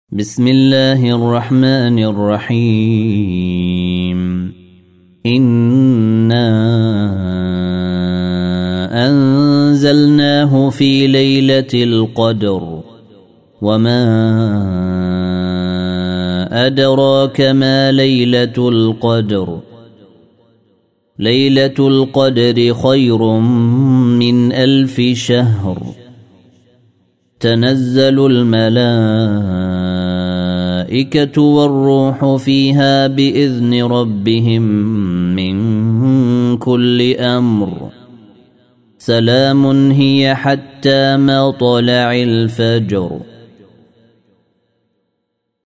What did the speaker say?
بسم الله الرحمن الرحيم. إنا أنزلناه في ليلة القدر وما أدراك ما ليلة القدر. ليلة القدر خير من 1000 شهر. تنزل الملائكة والروح فيها بإذن ربهم من كل أمر. سلام هي حتى مطلع الفجر.